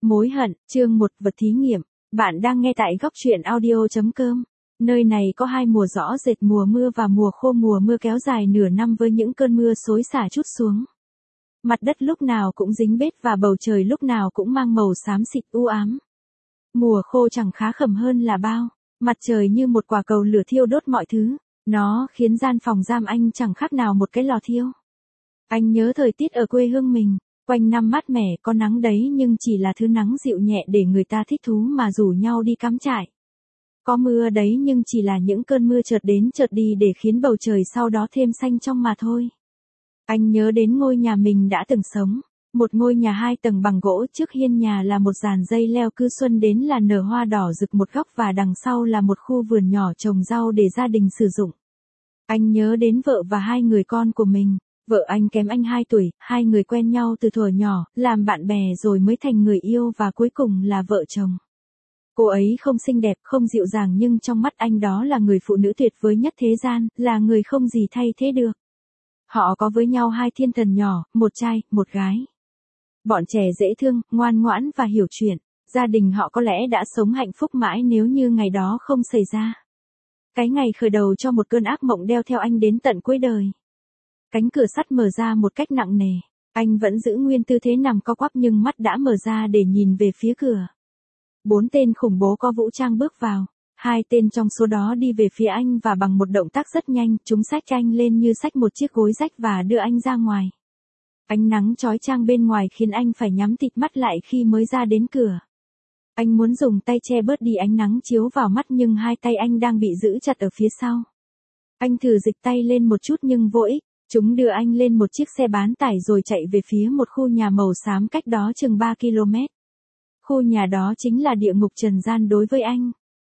Mối hận, chương 1 vật thí nghiệm. Bạn đang nghe tại góc truyện audio.com. Nơi này có hai mùa rõ rệt, mùa mưa và mùa khô. Mùa mưa kéo dài nửa năm với những cơn mưa xối xả trút xuống. Mặt đất lúc nào cũng dính bết và bầu trời lúc nào cũng mang màu xám xịt u ám. Mùa khô chẳng khá khẩm hơn là bao. Mặt trời như một quả cầu lửa thiêu đốt mọi thứ. Nó khiến gian phòng giam anh chẳng khác nào một cái lò thiêu. Anh nhớ thời tiết ở quê hương mình. Quanh năm mát mẻ, có nắng đấy nhưng chỉ là thứ nắng dịu nhẹ để người ta thích thú mà rủ nhau đi cắm trại. Có mưa đấy nhưng chỉ là những cơn mưa chợt đến chợt đi để khiến bầu trời sau đó thêm xanh trong mà thôi. Anh nhớ đến ngôi nhà mình đã từng sống. Một ngôi nhà 2 tầng bằng gỗ, trước hiên nhà là một dàn dây leo cứ xuân đến là nở hoa đỏ rực một góc và đằng sau là một khu vườn nhỏ trồng rau để gia đình sử dụng. Anh nhớ đến vợ và 2 người con của mình. Vợ anh kém anh 2 tuổi, 2 người quen nhau từ thuở nhỏ, làm bạn bè rồi mới thành người yêu và cuối cùng là vợ chồng. Cô ấy không xinh đẹp, không dịu dàng nhưng trong mắt anh đó là người phụ nữ tuyệt vời nhất thế gian, là người không gì thay thế được. Họ có với nhau 2 thiên thần nhỏ, một trai, một gái. Bọn trẻ dễ thương, ngoan ngoãn và hiểu chuyện. Gia đình họ có lẽ đã sống hạnh phúc mãi nếu như ngày đó không xảy ra. Cái ngày khởi đầu cho một cơn ác mộng đeo theo anh đến tận cuối đời. Cánh cửa sắt mở ra một cách nặng nề. Anh vẫn giữ nguyên tư thế nằm co quắp nhưng mắt đã mở ra để nhìn về phía cửa. 4 tên khủng bố có vũ trang bước vào. 2 tên trong số đó đi về phía anh và bằng một động tác rất nhanh, chúng xách anh lên như xách một chiếc gối rách và đưa anh ra ngoài. Ánh nắng chói chang bên ngoài khiến anh phải nhắm tịt mắt lại khi mới ra đến cửa. Anh muốn dùng tay che bớt đi ánh nắng chiếu vào mắt nhưng 2 tay anh đang bị giữ chặt ở phía sau. Anh thử dịch tay lên một chút nhưng vô ích. Chúng đưa anh lên một chiếc xe bán tải rồi chạy về phía một khu nhà màu xám cách đó chừng 3 km. Khu nhà đó chính là địa ngục trần gian đối với anh.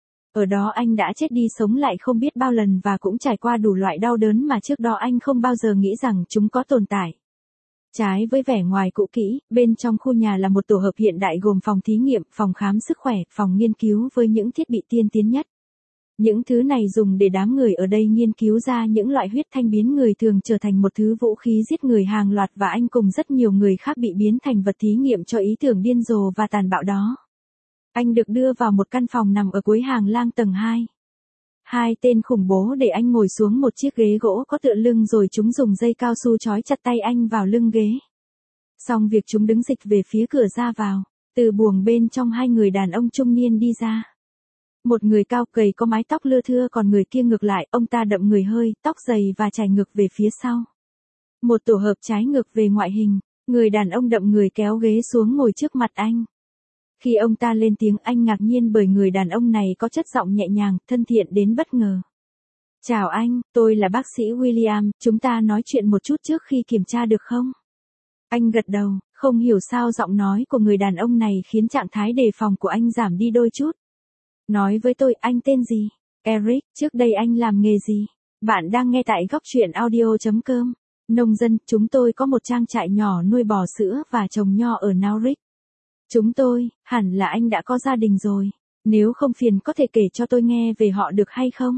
Ở đó anh đã chết đi sống lại không biết bao lần và cũng trải qua đủ loại đau đớn mà trước đó anh không bao giờ nghĩ rằng chúng có tồn tại. Trái với vẻ ngoài cũ kỹ, bên trong khu nhà là một tổ hợp hiện đại gồm phòng thí nghiệm, phòng khám sức khỏe, phòng nghiên cứu với những thiết bị tiên tiến nhất. Những thứ này dùng để đám người ở đây nghiên cứu ra những loại huyết thanh biến người thường trở thành một thứ vũ khí giết người hàng loạt và anh cùng rất nhiều người khác bị biến thành vật thí nghiệm cho ý tưởng điên rồ và tàn bạo đó. Anh được đưa vào một căn phòng nằm ở cuối hàng lang tầng 2. 2 tên khủng bố để anh ngồi xuống một chiếc ghế gỗ có tựa lưng rồi chúng dùng dây cao su trói chặt tay anh vào lưng ghế. Xong việc chúng đứng dịch về phía cửa ra vào. Từ buồng bên trong 2 người đàn ông trung niên đi ra. Một người cao gầy có mái tóc lưa thưa còn người kia ngược lại, ông ta đậm người hơi, tóc dày và chải ngược về phía sau. Một tổ hợp trái ngược về ngoại hình, người đàn ông đậm người kéo ghế xuống ngồi trước mặt anh. Khi ông ta lên tiếng anh ngạc nhiên bởi người đàn ông này có chất giọng nhẹ nhàng, thân thiện đến bất ngờ. Chào anh, tôi là bác sĩ William, chúng ta nói chuyện một chút trước khi kiểm tra được không? Anh gật đầu, không hiểu sao giọng nói của người đàn ông này khiến trạng thái đề phòng của anh giảm đi đôi chút. Nói với tôi, anh tên gì? Eric, trước đây anh làm nghề gì? Bạn đang nghe tại góc truyện audio.com. Nông dân, chúng tôi có một trang trại nhỏ nuôi bò sữa và trồng nho ở Norwich. Chúng tôi, hẳn là anh đã có gia đình rồi. Nếu không phiền có thể kể cho tôi nghe về họ được hay không?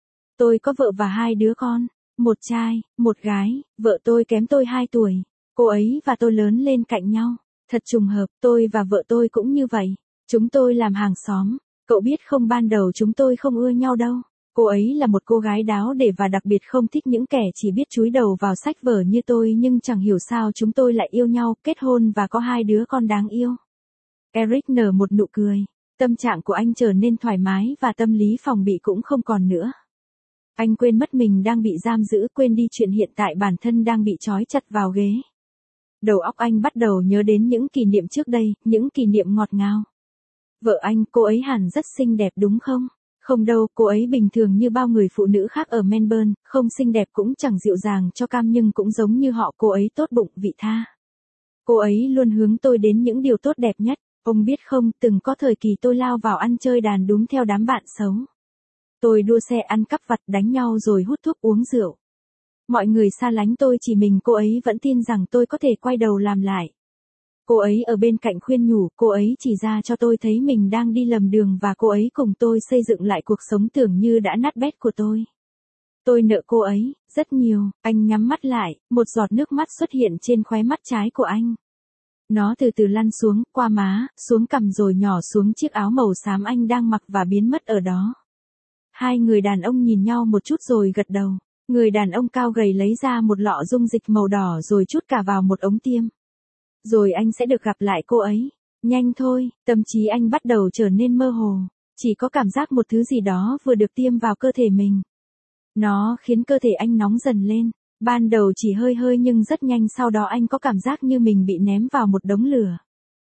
Tôi có vợ và 2 đứa con. Một trai, một gái, vợ tôi kém tôi 2 tuổi. Cô ấy và tôi lớn lên cạnh nhau. Thật trùng hợp, tôi và vợ tôi cũng như vậy. Chúng tôi làm hàng xóm. Cậu biết không, ban đầu chúng tôi không ưa nhau đâu. Cô ấy là một cô gái đáo để và đặc biệt không thích những kẻ chỉ biết chúi đầu vào sách vở như tôi nhưng chẳng hiểu sao chúng tôi lại yêu nhau, kết hôn và có 2 đứa con đáng yêu. Eric nở một nụ cười. Tâm trạng của anh trở nên thoải mái và tâm lý phòng bị cũng không còn nữa. Anh quên mất mình đang bị giam giữ, quên đi chuyện hiện tại bản thân đang bị trói chặt vào ghế. Đầu óc anh bắt đầu nhớ đến những kỷ niệm trước đây, những kỷ niệm ngọt ngào. Vợ anh, cô ấy hẳn rất xinh đẹp đúng không? Không đâu, cô ấy bình thường như bao người phụ nữ khác ở Melbourne, không xinh đẹp cũng chẳng dịu dàng cho cam nhưng cũng giống như họ, cô ấy tốt bụng, vị tha. Cô ấy luôn hướng tôi đến những điều tốt đẹp nhất. Ông biết không, từng có thời kỳ tôi lao vào ăn chơi đàn đúng theo đám bạn xấu. Tôi đua xe, ăn cắp vặt, đánh nhau rồi hút thuốc, uống rượu. Mọi người xa lánh tôi, chỉ mình cô ấy vẫn tin rằng tôi có thể quay đầu làm lại. Cô ấy ở bên cạnh khuyên nhủ, cô ấy chỉ ra cho tôi thấy mình đang đi lầm đường và cô ấy cùng tôi xây dựng lại cuộc sống tưởng như đã nát bét của tôi. Tôi nợ cô ấy, rất nhiều. Anh nhắm mắt lại, một giọt nước mắt xuất hiện trên khóe mắt trái của anh. Nó từ từ lăn xuống, qua má, xuống cằm rồi nhỏ xuống chiếc áo màu xám anh đang mặc và biến mất ở đó. Hai người đàn ông nhìn nhau một chút rồi gật đầu. Người đàn ông cao gầy lấy ra một lọ dung dịch màu đỏ rồi trút cả vào một ống tiêm. Rồi anh sẽ được gặp lại cô ấy. Nhanh thôi, tâm trí anh bắt đầu trở nên mơ hồ. Chỉ có cảm giác một thứ gì đó vừa được tiêm vào cơ thể mình. Nó khiến cơ thể anh nóng dần lên. Ban đầu chỉ hơi hơi nhưng rất nhanh sau đó anh có cảm giác như mình bị ném vào một đống lửa.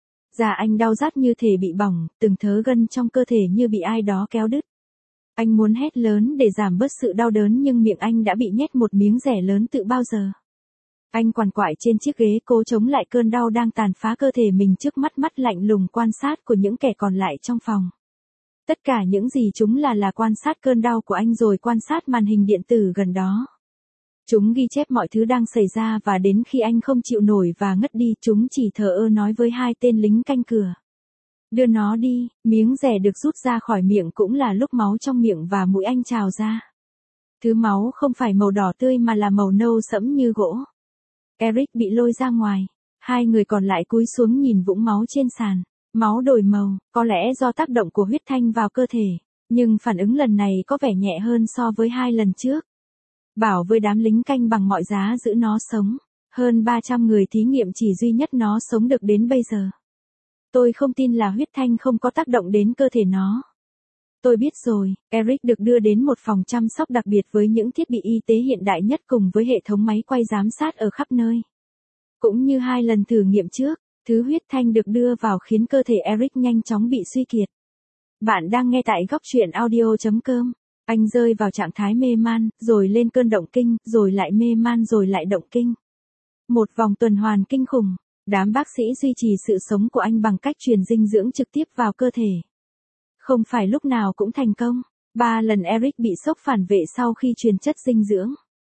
Da anh đau rát như thể bị bỏng, từng thớ gân trong cơ thể như bị ai đó kéo đứt. Anh muốn hét lớn để giảm bớt sự đau đớn nhưng miệng anh đã bị nhét một miếng dẻ lớn từ bao giờ. Anh quằn quại trên chiếc ghế cố chống lại cơn đau đang tàn phá cơ thể mình trước mắt lạnh lùng quan sát của những kẻ còn lại trong phòng. Tất cả những gì chúng là quan sát cơn đau của anh rồi quan sát màn hình điện tử gần đó. Chúng ghi chép mọi thứ đang xảy ra và đến khi anh không chịu nổi và ngất đi chúng chỉ thờ ơ nói với hai tên lính canh cửa. Đưa nó đi, miếng dẻ được rút ra khỏi miệng cũng là lúc máu trong miệng và mũi anh trào ra. Thứ máu không phải màu đỏ tươi mà là màu nâu sẫm như gỗ. Eric bị lôi ra ngoài. Hai người còn lại cúi xuống nhìn vũng máu trên sàn. Máu đổi màu, có lẽ do tác động của huyết thanh vào cơ thể. Nhưng phản ứng lần này có vẻ nhẹ hơn so với hai lần trước. Bảo với đám lính canh bằng mọi giá giữ nó sống. Hơn 300 người thí nghiệm chỉ duy nhất nó sống được đến bây giờ. Tôi không tin là huyết thanh không có tác động đến cơ thể nó. Tôi biết rồi, Eric được đưa đến một phòng chăm sóc đặc biệt với những thiết bị y tế hiện đại nhất cùng với hệ thống máy quay giám sát ở khắp nơi. Cũng như hai lần thử nghiệm trước, thứ huyết thanh được đưa vào khiến cơ thể Eric nhanh chóng bị suy kiệt. Bạn đang nghe tại góc truyện audio.com. Anh rơi vào trạng thái mê man, rồi lên cơn động kinh, rồi lại mê man rồi lại động kinh. Một vòng tuần hoàn kinh khủng. Đám bác sĩ duy trì sự sống của anh bằng cách truyền dinh dưỡng trực tiếp vào cơ thể. Không phải lúc nào cũng thành công. 3 lần Eric bị sốc phản vệ sau khi truyền chất dinh dưỡng.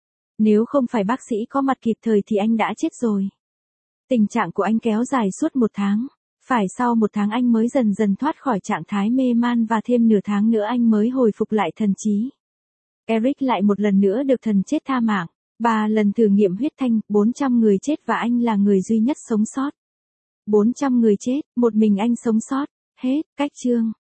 Nếu không phải bác sĩ có mặt kịp thời thì anh đã chết rồi. Tình trạng của anh kéo dài suốt 1 tháng. Phải sau 1 tháng anh mới dần dần thoát khỏi trạng thái mê man và thêm nửa tháng nữa anh mới hồi phục lại thần trí. Eric lại một lần nữa được thần chết tha mạng. 3 lần thử nghiệm huyết thanh, 400 người chết và anh là người duy nhất sống sót. 400 người chết, một mình anh sống sót. Hết, cách chương.